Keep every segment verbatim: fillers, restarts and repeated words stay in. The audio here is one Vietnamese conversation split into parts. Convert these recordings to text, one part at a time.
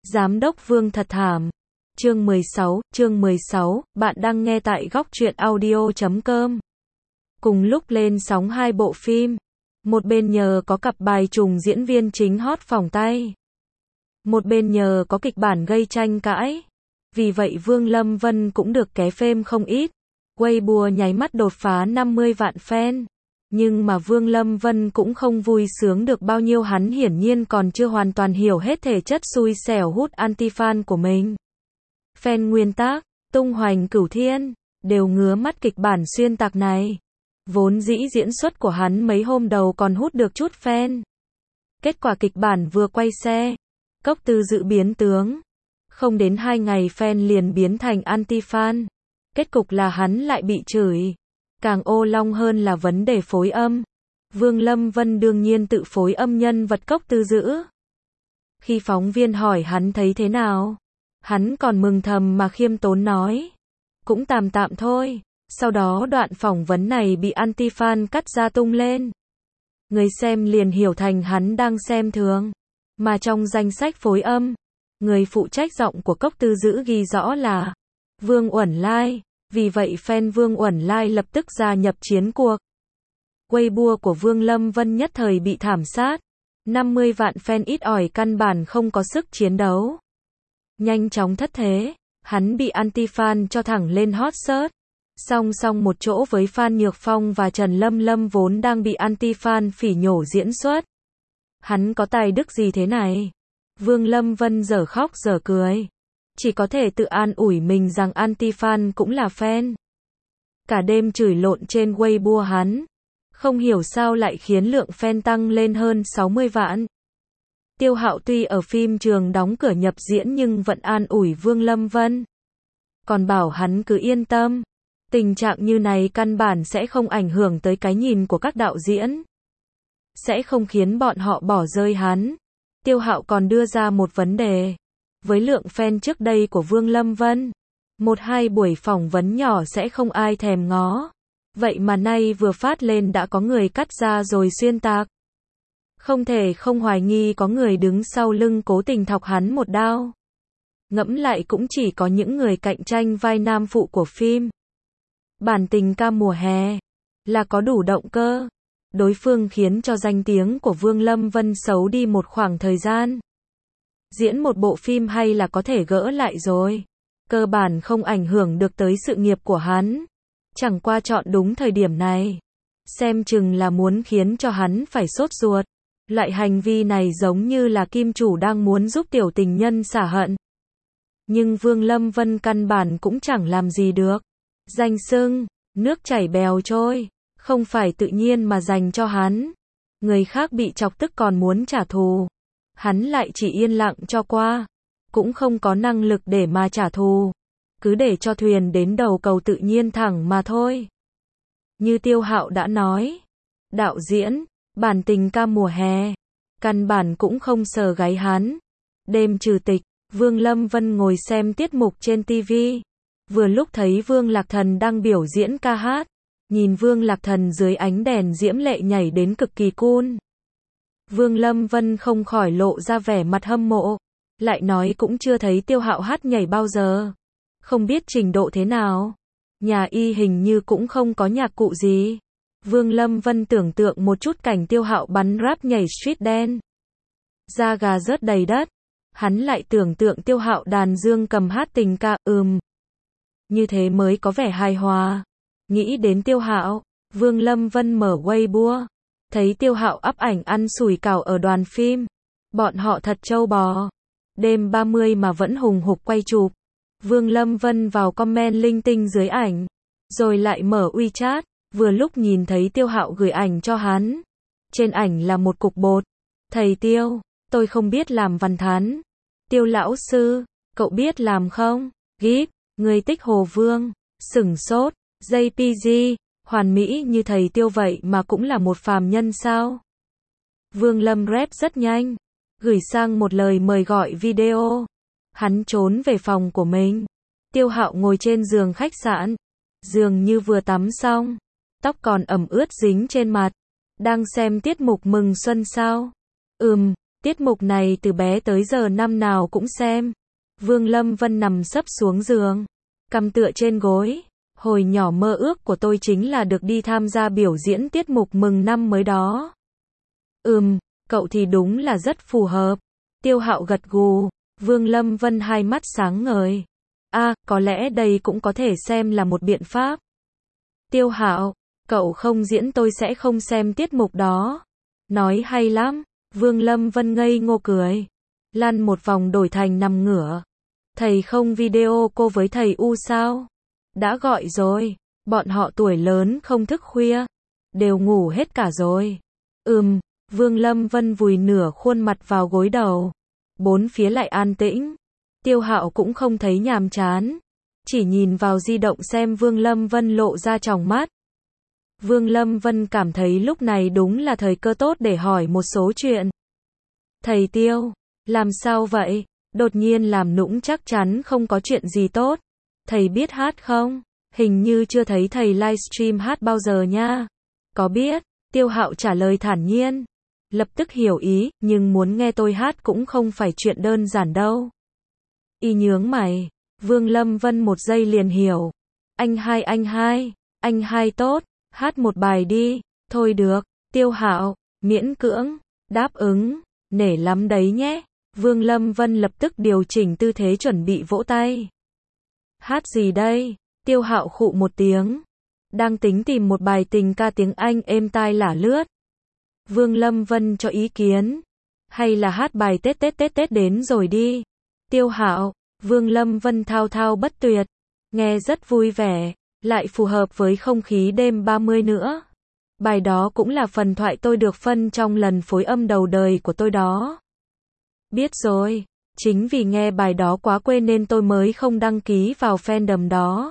Giám đốc Vương thật thảm. Chương mười sáu, chương mười sáu, bạn đang nghe tại góc truyện audio chấm com. Cùng lúc lên sóng hai bộ phim. Một bên nhờ có cặp bài trùng diễn viên chính hot phỏng tay. Một bên nhờ có kịch bản gây tranh cãi. Vì vậy Vương Lâm Vân cũng được ké phêm không ít. Weibo nháy mắt đột phá năm mươi vạn fan. Nhưng mà Vương Lâm Vân cũng không vui sướng được bao nhiêu, hắn hiển nhiên còn chưa hoàn toàn hiểu hết thể chất xui xẻo hút anti-fan của mình. Fan nguyên tác, tung hoành cửu thiên, đều ngứa mắt kịch bản xuyên tạc này. Vốn dĩ diễn xuất của hắn mấy hôm đầu còn hút được chút fan. Kết quả kịch bản vừa quay xe, Cốc Tư Dự biến tướng. Không đến hai ngày fan liền biến thành anti-fan. Kết cục là hắn lại bị chửi. Càng ô long hơn là vấn đề phối âm. Vương Lâm Vân đương nhiên tự phối âm nhân vật Cốc Tư Dự. Khi phóng viên hỏi hắn thấy thế nào, hắn còn mừng thầm mà khiêm tốn nói, cũng tạm tạm thôi. Sau đó đoạn phỏng vấn này bị anti-fan cắt ra tung lên. Người xem liền hiểu thành hắn đang xem thường. Mà trong danh sách phối âm, người phụ trách giọng của Cốc Tư Dự ghi rõ là Vương Uẩn Lai. Vì vậy fan Vương Uẩn Lai lập tức gia nhập chiến cuộc. Weibo của Vương Lâm Vân nhất thời bị thảm sát. năm mươi vạn fan ít ỏi căn bản không có sức chiến đấu. Nhanh chóng thất thế, hắn bị anti-fan cho thẳng lên hot search. Song song một chỗ với Phan Nhược Phong và Trần Lâm Lâm vốn đang bị anti-fan phỉ nhổ diễn xuất. Hắn có tài đức gì thế này? Vương Lâm Vân dở khóc dở cười. Chỉ có thể tự an ủi mình rằng anti-fan cũng là fan. Cả đêm chửi lộn trên Weibo hắn. Không hiểu sao lại khiến lượng fan tăng lên hơn sáu mươi vạn. Tiêu Hạo tuy ở phim trường đóng cửa nhập diễn nhưng vẫn an ủi Vương Lâm Vân. Còn bảo hắn cứ yên tâm. Tình trạng như này căn bản sẽ không ảnh hưởng tới cái nhìn của các đạo diễn. Sẽ không khiến bọn họ bỏ rơi hắn. Tiêu Hạo còn đưa ra một vấn đề. Với lượng fan trước đây của Vương Lâm Vân, một hai buổi phỏng vấn nhỏ sẽ không ai thèm ngó. Vậy mà nay vừa phát lên đã có người cắt ra rồi xuyên tạc. Không thể không hoài nghi có người đứng sau lưng cố tình thọc hắn một đao. Ngẫm lại cũng chỉ có những người cạnh tranh vai nam phụ của phim Bản Tình Ca Mùa Hè là có đủ động cơ. Đối phương khiến cho danh tiếng của Vương Lâm Vân xấu đi một khoảng thời gian. Diễn một bộ phim hay là có thể gỡ lại rồi. Cơ bản không ảnh hưởng được tới sự nghiệp của hắn. Chẳng qua chọn đúng thời điểm này. Xem chừng là muốn khiến cho hắn phải sốt ruột. Loại hành vi này giống như là kim chủ đang muốn giúp tiểu tình nhân xả hận. Nhưng Vương Lâm Vân căn bản cũng chẳng làm gì được. Danh xưng, nước chảy bèo trôi, không phải tự nhiên mà dành cho hắn. Người khác bị chọc tức còn muốn trả thù. Hắn lại chỉ yên lặng cho qua. Cũng không có năng lực để mà trả thù. Cứ để cho thuyền đến đầu cầu tự nhiên thẳng mà thôi. Như Tiêu Hạo đã nói. Đạo diễn, Bản Tình Ca Mùa Hè. Căn bản cũng không sờ gáy hắn. Đêm trừ tịch, Vương Lâm Vân ngồi xem tiết mục trên ti vi. Vừa lúc thấy Vương Lạc Thần đang biểu diễn ca hát. Nhìn Vương Lạc Thần dưới ánh đèn diễm lệ nhảy đến cực kỳ cool. Vương Lâm Vân không khỏi lộ ra vẻ mặt hâm mộ. Lại nói cũng chưa thấy Tiêu Hạo hát nhảy bao giờ. Không biết trình độ thế nào. Nhà y hình như cũng không có nhạc cụ gì. Vương Lâm Vân tưởng tượng một chút cảnh Tiêu Hạo bắn rap nhảy street dance. Da gà rớt đầy đất. Hắn lại tưởng tượng Tiêu Hạo đàn dương cầm hát tình ca, ừm. Như thế mới có vẻ hài hòa. Nghĩ đến Tiêu Hạo, Vương Lâm Vân mở Weibo. Thấy Tiêu Hạo up ảnh ăn sủi cảo ở đoàn phim. Bọn họ thật trâu bò. Đêm ba mươi mà vẫn hùng hục quay chụp. Vương Lâm Vân vào comment linh tinh dưới ảnh. Rồi lại mở WeChat. Vừa lúc nhìn thấy Tiêu Hạo gửi ảnh cho hắn. Trên ảnh là một cục bột. Thầy Tiêu, tôi không biết làm văn thán. Tiêu lão sư, cậu biết làm không? Gíp, người tích Hồ Vương. Sửng sốt, jê pê giê, hoàn mỹ như thầy Tiêu vậy mà cũng là một phàm nhân sao? Vương Lâm rep rất nhanh. Gửi sang một lời mời gọi video. Hắn trốn về phòng của mình. Tiêu Hạo ngồi trên giường khách sạn. Dường như vừa tắm xong. Tóc còn ẩm ướt dính trên mặt. Đang xem tiết mục mừng xuân sao? Ừm, Tiết mục này từ bé tới giờ năm nào cũng xem. Vương Lâm Vân nằm sấp xuống giường, cằm tựa trên gối. Hồi nhỏ mơ ước của tôi chính là được đi tham gia biểu diễn tiết mục mừng năm mới đó. Ừm, cậu thì đúng là rất phù hợp. Tiêu Hạo gật gù. Vương Lâm Vân hai mắt sáng ngời. À, có lẽ đây cũng có thể xem là một biện pháp. Tiêu Hạo, cậu không diễn tôi sẽ không xem tiết mục đó. Nói hay lắm. Vương Lâm Vân ngây ngô cười. Lăn một vòng đổi thành nằm ngửa. Thầy không video cô với thầy U sao? Đã gọi rồi. Bọn họ tuổi lớn không thức khuya. Đều ngủ hết cả rồi. Ừm, Vương Lâm Vân vùi nửa khuôn mặt vào gối đầu. Bốn phía lại an tĩnh. Tiêu Hạo cũng không thấy nhàm chán. Chỉ nhìn vào di động xem Vương Lâm Vân lộ ra tròng mắt. Vương Lâm Vân cảm thấy lúc này đúng là thời cơ tốt để hỏi một số chuyện. Thầy Tiêu, làm sao vậy? Đột nhiên làm nũng chắc chắn không có chuyện gì tốt. Thầy biết hát không? Hình như chưa thấy thầy livestream hát bao giờ nha. Có biết? Tiêu Hạo trả lời thản nhiên. Lập tức hiểu ý, nhưng muốn nghe tôi hát cũng không phải chuyện đơn giản đâu. Y nhướng mày. Vương Lâm Vân một giây liền hiểu. Anh hai anh hai, anh hai tốt, hát một bài đi. Thôi được, Tiêu Hạo, miễn cưỡng, đáp ứng, nể lắm đấy nhé. Vương Lâm Vân lập tức điều chỉnh tư thế chuẩn bị vỗ tay. Hát gì đây? Tiêu Hạo khụ một tiếng. Đang tính tìm một bài tình ca tiếng Anh êm tai lả lướt. Vương Lâm Vân cho ý kiến. Hay là hát bài Tết Tết Tết Tết đến rồi đi. Tiêu Hạo, Vương Lâm Vân thao thao bất tuyệt. Nghe rất vui vẻ, lại phù hợp với không khí đêm ba mươi nữa. Bài đó cũng là phần thoại tôi được phân trong lần phối âm đầu đời của tôi đó. Biết rồi, chính vì nghe bài đó quá quê nên tôi mới không đăng ký vào fandom đó.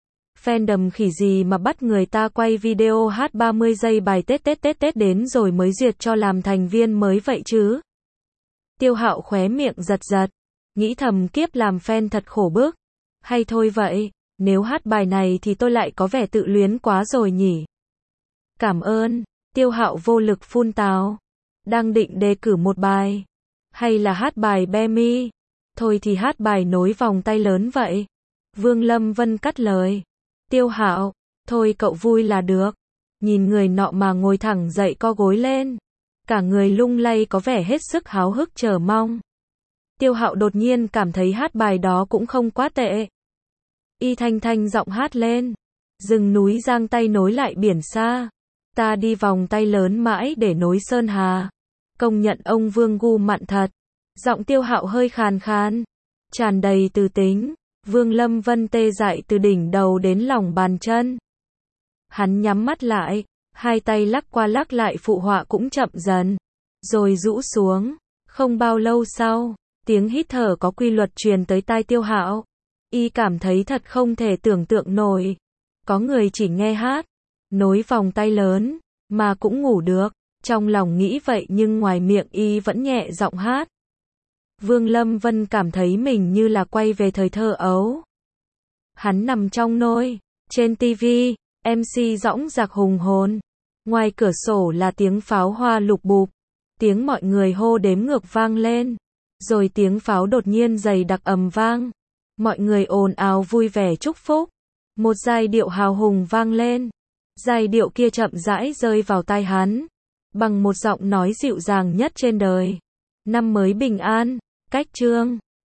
Fandom khỉ gì mà bắt người ta quay video hát ba mươi giây bài Tết Tết Tết Tết đến rồi mới duyệt cho làm thành viên mới vậy chứ. Tiêu Hạo khóe miệng giật giật, nghĩ thầm kiếp làm fan thật khổ bức. Hay thôi vậy, nếu hát bài này thì tôi lại có vẻ tự luyến quá rồi nhỉ. Cảm ơn, Tiêu Hạo vô lực phun tào. Đang định đề cử một bài. Hay là hát bài Be Me? Thôi thì hát bài nối vòng tay lớn vậy. Vương Lâm Vân cắt lời. Tiêu Hạo, thôi cậu vui là được. Nhìn người nọ mà ngồi thẳng dậy co gối lên. Cả người lung lay có vẻ hết sức háo hức chờ mong. Tiêu Hạo đột nhiên cảm thấy hát bài đó cũng không quá tệ. Y thanh thanh giọng hát lên. Rừng núi giang tay nối lại biển xa. Ta đi vòng tay lớn mãi để nối sơn hà. Công nhận ông Vương gu mặn thật. Giọng Tiêu Hạo hơi khàn khàn, tràn đầy từ tính. Vương Lâm Vân tê dại từ đỉnh đầu đến lòng bàn chân. Hắn nhắm mắt lại, hai tay lắc qua lắc lại phụ họa cũng chậm dần, rồi rũ xuống. Không bao lâu sau, tiếng hít thở có quy luật truyền tới tai Tiêu Hạo. Y cảm thấy thật không thể tưởng tượng nổi. Có người chỉ nghe hát, nối vòng tay lớn, mà cũng ngủ được. Trong lòng nghĩ vậy nhưng ngoài miệng Y vẫn nhẹ giọng hát. Vương Lâm Vân cảm thấy mình như là quay về thời thơ ấu. Hắn nằm trong nôi, trên tivi, em xê dõng dạc hùng hồn. Ngoài cửa sổ là tiếng pháo hoa lục bụp, tiếng mọi người hô đếm ngược vang lên, rồi tiếng pháo đột nhiên dày đặc ầm vang. Mọi người ồn ào vui vẻ chúc phúc. Một giai điệu hào hùng vang lên. Giai điệu kia chậm rãi rơi vào tai hắn, bằng một giọng nói dịu dàng nhất trên đời. Năm mới bình an, cách chương